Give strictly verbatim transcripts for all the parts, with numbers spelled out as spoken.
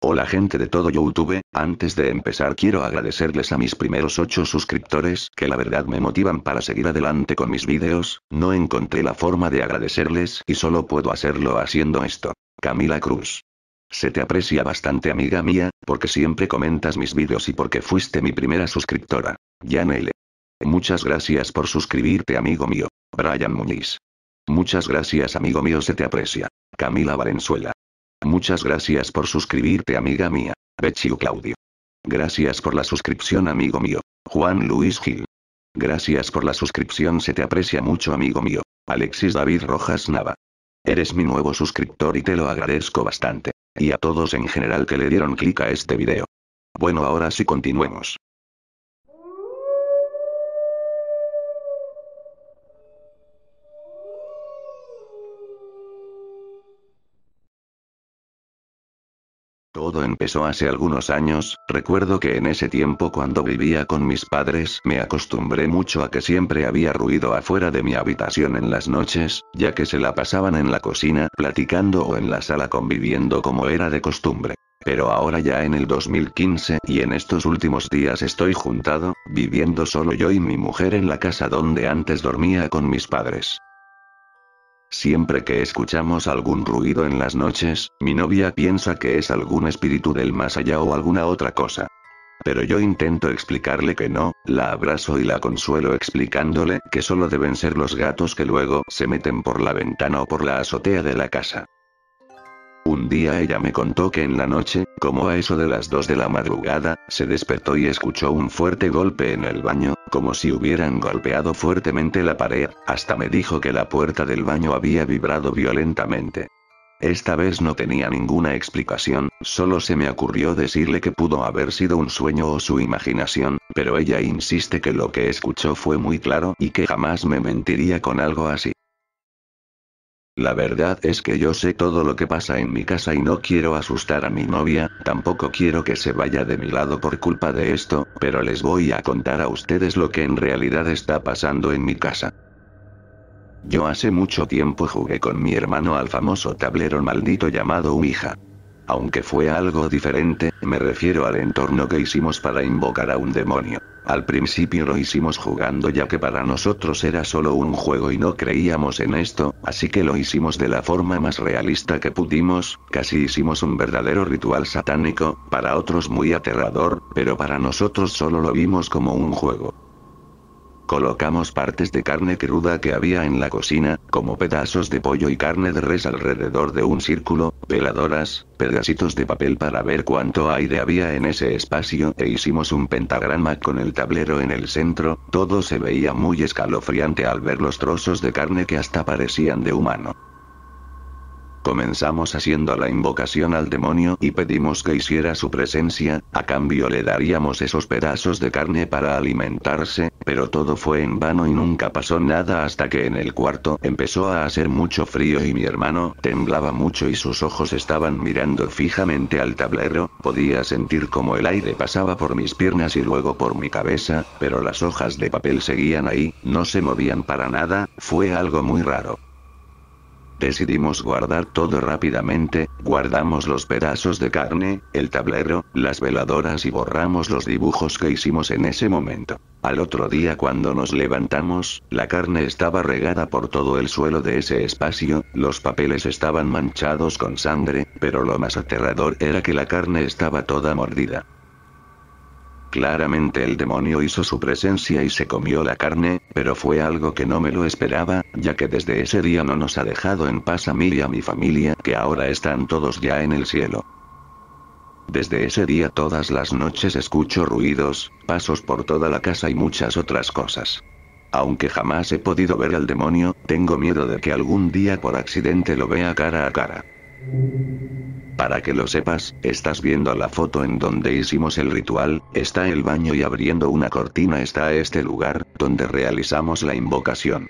Hola gente de todo YouTube, antes de empezar quiero agradecerles a mis primeros ocho suscriptores que la verdad me motivan para seguir adelante con mis vídeos, no encontré la forma de agradecerles y solo puedo hacerlo haciendo esto. Camila Cruz. Se te aprecia bastante amiga mía, porque siempre comentas mis vídeos y porque fuiste mi primera suscriptora. Jan L. Muchas gracias por suscribirte amigo mío. Brian Muñiz. Muchas gracias amigo mío, se te aprecia. Camila Valenzuela. Muchas gracias por suscribirte amiga mía. Bechiu Claudio. Gracias por la suscripción amigo mío. Juan Luis Gil. Gracias por la suscripción, se te aprecia mucho amigo mío. Alexis David Rojas Nava. Eres mi nuevo suscriptor y te lo agradezco bastante. Y a todos en general que le dieron clic a este video. Bueno, ahora sí continuemos. Todo empezó hace algunos años, recuerdo que en ese tiempo cuando vivía con mis padres me acostumbré mucho a que siempre había ruido afuera de mi habitación en las noches, ya que se la pasaban en la cocina platicando o en la sala conviviendo como era de costumbre. Pero ahora ya en el dos mil quince y en estos últimos días estoy juntado, viviendo solo yo y mi mujer en la casa donde antes dormía con mis padres. Siempre que escuchamos algún ruido en las noches, mi novia piensa que es algún espíritu del más allá o alguna otra cosa. Pero yo intento explicarle que no, la abrazo y la consuelo explicándole que solo deben ser los gatos que luego se meten por la ventana o por la azotea de la casa. Un día ella me contó que en la noche, como a eso de las dos de la madrugada, se despertó y escuchó un fuerte golpe en el baño, como si hubieran golpeado fuertemente la pared, hasta me dijo que la puerta del baño había vibrado violentamente. Esta vez no tenía ninguna explicación, solo se me ocurrió decirle que pudo haber sido un sueño o su imaginación, pero ella insiste que lo que escuchó fue muy claro y que jamás me mentiría con algo así. La verdad es que yo sé todo lo que pasa en mi casa y no quiero asustar a mi novia, tampoco quiero que se vaya de mi lado por culpa de esto, pero les voy a contar a ustedes lo que en realidad está pasando en mi casa. Yo hace mucho tiempo jugué con mi hermano al famoso tablero maldito llamado Ouija. Aunque fue algo diferente, me refiero al entorno que hicimos para invocar a un demonio. Al principio lo hicimos jugando ya que para nosotros era solo un juego y no creíamos en esto, así que lo hicimos de la forma más realista que pudimos, casi hicimos un verdadero ritual satánico, para otros muy aterrador, pero para nosotros solo lo vimos como un juego. Colocamos partes de carne cruda que había en la cocina, como pedazos de pollo y carne de res alrededor de un círculo, veladoras, pedacitos de papel para ver cuánto aire había en ese espacio e hicimos un pentagrama con el tablero en el centro, todo se veía muy escalofriante al ver los trozos de carne que hasta parecían de humano. Comenzamos haciendo la invocación al demonio y pedimos que hiciera su presencia, a cambio le daríamos esos pedazos de carne para alimentarse, pero todo fue en vano y nunca pasó nada hasta que en el cuarto empezó a hacer mucho frío y mi hermano temblaba mucho y sus ojos estaban mirando fijamente al tablero, podía sentir como el aire pasaba por mis piernas y luego por mi cabeza, pero las hojas de papel seguían ahí, no se movían para nada, fue algo muy raro. Decidimos guardar todo rápidamente, guardamos los pedazos de carne, el tablero, las veladoras y borramos los dibujos que hicimos en ese momento. Al otro día cuando nos levantamos, la carne estaba regada por todo el suelo de ese espacio, los papeles estaban manchados con sangre, pero lo más aterrador era que la carne estaba toda mordida. Claramente el demonio hizo su presencia y se comió la carne, pero fue algo que no me lo esperaba, ya que desde ese día no nos ha dejado en paz a mí y a mi familia, que ahora están todos ya en el cielo. Desde ese día todas las noches escucho ruidos, pasos por toda la casa y muchas otras cosas. Aunque jamás he podido ver al demonio, tengo miedo de que algún día por accidente lo vea cara a cara. Para que lo sepas, estás viendo la foto en donde hicimos el ritual, está el baño y abriendo una cortina está este lugar, donde realizamos la invocación.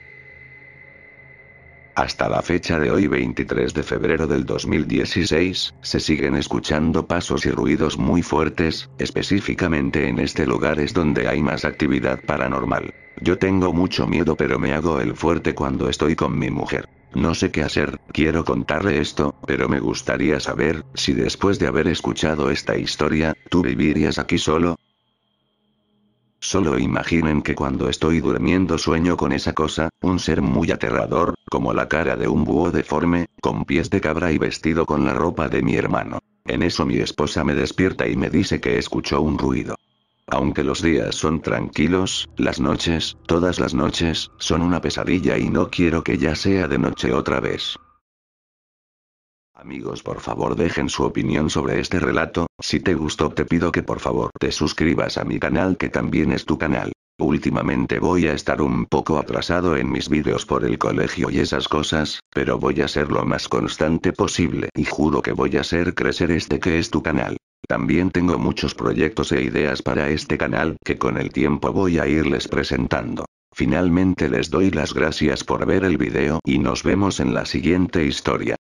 Hasta la fecha de hoy veintitrés de febrero del dos mil dieciséis, se siguen escuchando pasos y ruidos muy fuertes, específicamente en este lugar es donde hay más actividad paranormal. Yo tengo mucho miedo pero me hago el fuerte cuando estoy con mi mujer. No sé qué hacer, quiero contarle esto, pero me gustaría saber, si después de haber escuchado esta historia, ¿tú vivirías aquí solo? Solo imaginen que cuando estoy durmiendo sueño con esa cosa, un ser muy aterrador, como la cara de un búho deforme, con pies de cabra y vestido con la ropa de mi hermano. En eso mi esposa me despierta y me dice que escuchó un ruido. Aunque los días son tranquilos, las noches, todas las noches, son una pesadilla y no quiero que ya sea de noche otra vez. Amigos, por favor dejen su opinión sobre este relato. Si te gustó te pido que por favor te suscribas a mi canal, que también es tu canal. Últimamente voy a estar un poco atrasado en mis vídeos por el colegio y esas cosas, pero voy a ser lo más constante posible y juro que voy a hacer crecer este que es tu canal. También tengo muchos proyectos e ideas para este canal que con el tiempo voy a irles presentando. Finalmente les doy las gracias por ver el video y nos vemos en la siguiente historia.